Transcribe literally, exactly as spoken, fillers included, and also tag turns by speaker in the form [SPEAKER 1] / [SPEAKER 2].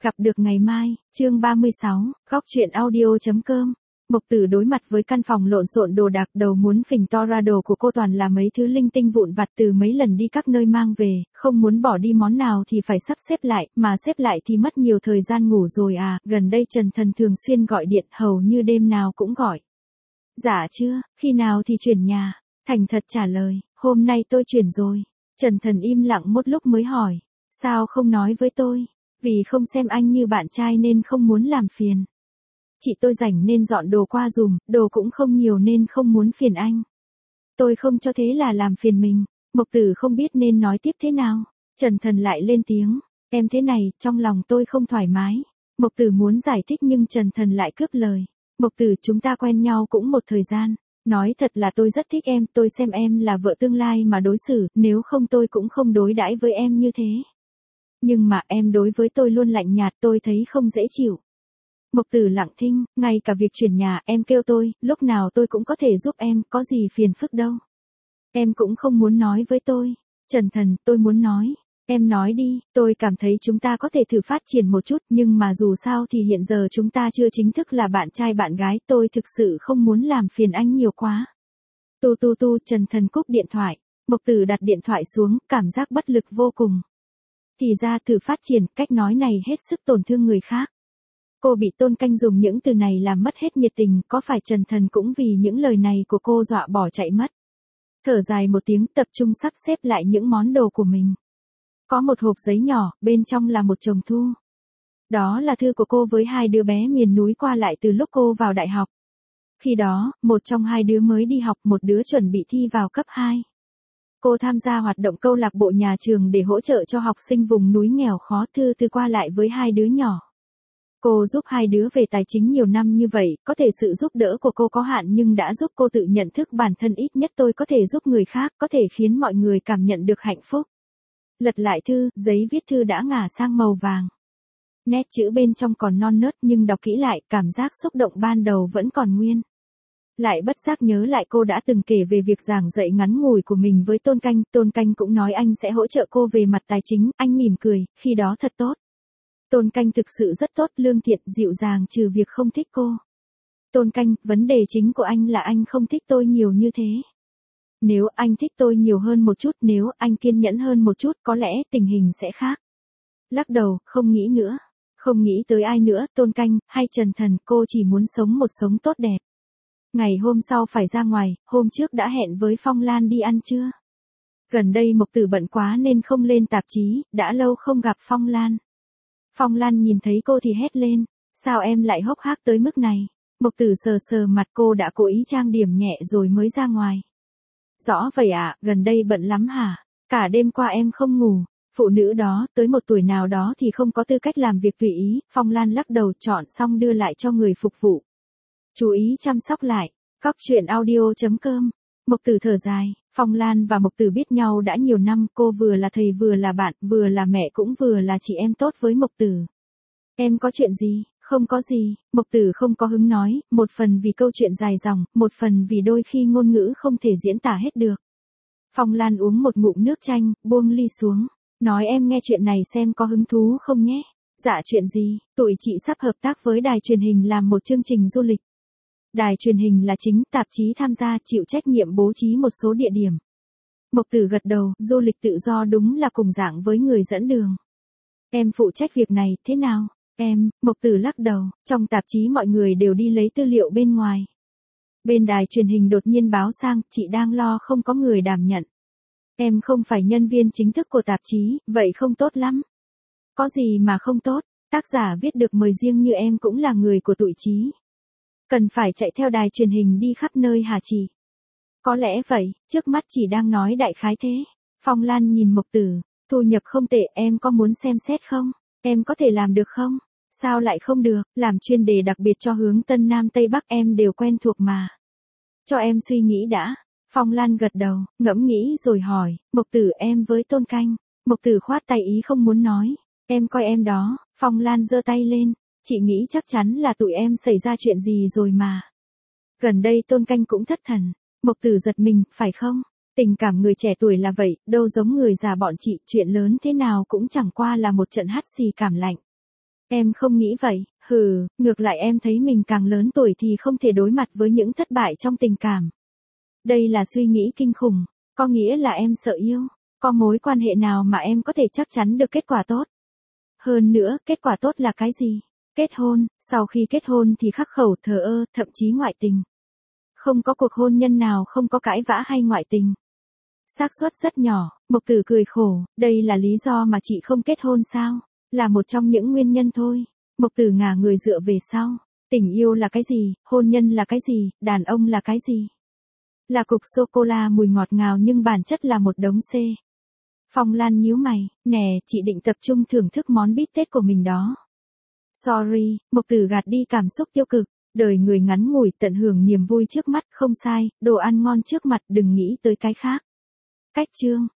[SPEAKER 1] Gặp được ngày mai, chương ba mươi sáu, góc truyện audio.com. Mộc Tử đối mặt với căn phòng lộn xộn đồ đạc, đầu muốn phình to ra, đồ của cô toàn là mấy thứ linh tinh vụn vặt từ mấy lần đi các nơi mang về, không muốn bỏ đi món nào thì phải sắp xếp lại, mà xếp lại thì mất nhiều thời gian ngủ rồi à, gần đây Trần Thần thường xuyên gọi điện, hầu như đêm nào cũng gọi. Dạ chưa, khi nào thì chuyển nhà? Thành thật trả lời, hôm nay tôi chuyển rồi. Trần Thần im lặng một lúc mới hỏi, sao không nói với tôi? Vì không xem anh như bạn trai nên không muốn làm phiền. Chị tôi rảnh nên dọn đồ qua dùm, đồ cũng không nhiều nên không muốn phiền anh. Tôi không cho thế là làm phiền mình. Mộc Tử không biết nên nói tiếp thế nào. Trần Thần lại lên tiếng, em thế này, trong lòng tôi không thoải mái. Mộc Tử muốn giải thích nhưng Trần Thần lại cướp lời. Mộc Tử, chúng ta quen nhau cũng một thời gian. Nói thật là tôi rất thích em, tôi xem em là vợ tương lai mà đối xử, nếu không tôi cũng không đối đãi với em như thế. Nhưng mà em đối với tôi luôn lạnh nhạt, tôi thấy không dễ chịu. Mộc Tử lặng thinh, ngay cả việc chuyển nhà em kêu tôi, lúc nào tôi cũng có thể giúp em, có gì phiền phức đâu. Em cũng không muốn nói với tôi. Trần Thần, tôi muốn nói. Em nói đi, tôi cảm thấy chúng ta có thể thử phát triển một chút, nhưng mà dù sao thì hiện giờ chúng ta chưa chính thức là bạn trai bạn gái, tôi thực sự không muốn làm phiền anh nhiều quá. Tu tu tu, Trần Thần cúp điện thoại. Mộc Tử đặt điện thoại xuống, cảm giác bất lực vô cùng. Thì ra thử phát triển, cách nói này hết sức tổn thương người khác. Cô bị Tôn Canh dùng những từ này làm mất hết nhiệt tình, có phải Trần Thần cũng vì những lời này của cô dọa bỏ chạy mất? Thở dài một tiếng, tập trung sắp xếp lại những món đồ của mình. Có một hộp giấy nhỏ, bên trong là một chồng thư. Đó là thư của cô với hai đứa bé miền núi qua lại từ lúc cô vào đại học. Khi đó, một trong hai đứa mới đi học, một đứa chuẩn bị thi vào cấp hai. Cô tham gia hoạt động câu lạc bộ nhà trường để hỗ trợ cho học sinh vùng núi nghèo khó, thư từ qua lại với hai đứa nhỏ. Cô giúp hai đứa về tài chính nhiều năm như vậy, có thể sự giúp đỡ của cô có hạn nhưng đã giúp cô tự nhận thức bản thân, ít nhất tôi có thể giúp người khác, có thể khiến mọi người cảm nhận được hạnh phúc. Lật lại thư, giấy viết thư đã ngả sang màu vàng. Nét chữ bên trong còn non nớt nhưng đọc kỹ lại, cảm giác xúc động ban đầu vẫn còn nguyên. Lại bất giác nhớ lại cô đã từng kể về việc giảng dạy ngắn ngủi của mình với Tôn Canh, Tôn Canh cũng nói anh sẽ hỗ trợ cô về mặt tài chính, anh mỉm cười, khi đó thật tốt. Tôn Canh thực sự rất tốt, lương thiện, dịu dàng trừ việc không thích cô. Tôn Canh, vấn đề chính của anh là anh không thích tôi nhiều như thế. Nếu anh thích tôi nhiều hơn một chút, nếu anh kiên nhẫn hơn một chút, có lẽ tình hình sẽ khác. Lắc đầu, không nghĩ nữa. Không nghĩ tới ai nữa, Tôn Canh, hay Trần Thần, cô chỉ muốn sống một sống tốt đẹp. Ngày hôm sau phải ra ngoài, hôm trước đã hẹn với Phong Lan đi ăn trưa. Gần đây Mộc Tử bận quá nên không lên tạp chí, đã lâu không gặp Phong Lan. Phong Lan nhìn thấy cô thì hét lên, sao em lại hốc hác tới mức này? Mộc Tử sờ sờ mặt, cô đã cố ý trang điểm nhẹ rồi mới ra ngoài. Rõ vậy ạ, à, gần đây bận lắm hả? Cả đêm qua em không ngủ. Phụ nữ đó, tới một tuổi nào đó thì không có tư cách làm việc tùy ý. Phong Lan lắc đầu, chọn xong đưa lại cho người phục vụ. Chú ý chăm sóc lại. Góc truyện audio.com. Mộc Tử thở dài, Phong Lan và Mộc Tử biết nhau đã nhiều năm, cô vừa là thầy vừa là bạn, vừa là mẹ cũng vừa là chị em tốt với Mộc Tử. Em có chuyện gì? Không có gì, Mộc Tử không có hứng nói, một phần vì câu chuyện dài dòng, một phần vì đôi khi ngôn ngữ không thể diễn tả hết được. Phong Lan uống một ngụm nước chanh, buông ly xuống, nói em nghe chuyện này xem có hứng thú không nhé. Dạ chuyện gì? Tụi chị sắp hợp tác với đài truyền hình làm một chương trình du lịch. Đài truyền hình là chính, tạp chí tham gia, chịu trách nhiệm bố trí một số địa điểm. Mộc Tử gật đầu, du lịch tự do đúng là cùng dạng với người dẫn đường. Em phụ trách việc này, thế nào? Em, Mộc Tử lắc đầu, trong tạp chí mọi người đều đi lấy tư liệu bên ngoài. Bên đài truyền hình đột nhiên báo sang, chị đang lo không có người đảm nhận. Em không phải nhân viên chính thức của tạp chí, vậy không tốt lắm. Có gì mà không tốt, tác giả viết được mời riêng như em cũng là người của tụi chí. Cần phải chạy theo đài truyền hình đi khắp nơi hả chị? Có lẽ vậy, trước mắt chỉ đang nói đại khái thế. Phong Lan nhìn Mộc Tử, thu nhập không tệ, em có muốn xem xét không? Em có thể làm được không? Sao lại không được, làm chuyên đề đặc biệt cho hướng Tân Nam Tây Bắc em đều quen thuộc mà. Cho em suy nghĩ đã. Phong Lan gật đầu, ngẫm nghĩ rồi hỏi, Mộc Tử em với Tôn Canh. Mộc Tử khoát tay ý không muốn nói. Em coi em đó, Phong Lan giơ tay lên. Chị nghĩ chắc chắn là tụi em xảy ra chuyện gì rồi mà. Gần đây Tôn Canh cũng thất thần. Mộc Tử giật mình, phải không? Tình cảm người trẻ tuổi là vậy, đâu giống người già bọn chị, chuyện lớn thế nào cũng chẳng qua là một trận hắt xì cảm lạnh. Em không nghĩ vậy, hừ, ngược lại em thấy mình càng lớn tuổi thì không thể đối mặt với những thất bại trong tình cảm. Đây là suy nghĩ kinh khủng, có nghĩa là em sợ yêu, có mối quan hệ nào mà em có thể chắc chắn được kết quả tốt. Hơn nữa, kết quả tốt là cái gì? Kết hôn, sau khi kết hôn thì khắc khẩu thờ ơ, thậm chí ngoại tình. Không có cuộc hôn nhân nào không có cãi vã hay ngoại tình. Xác suất rất nhỏ, Mộc Tử cười khổ, đây là lý do mà chị không kết hôn sao? Là một trong những nguyên nhân thôi. Mộc Tử ngả người dựa về sau. Tình yêu là cái gì, hôn nhân là cái gì, đàn ông là cái gì? Là cục sô-cô-la mùi ngọt ngào nhưng bản chất là một đống xê. Phong Lan nhíu mày, nè, chị định tập trung thưởng thức món bít tết của mình đó. Sorry, Mộc Tử gạt đi cảm xúc tiêu cực, đời người ngắn ngủi tận hưởng niềm vui trước mắt, không sai, đồ ăn ngon trước mặt đừng nghĩ tới cái khác. Cách chương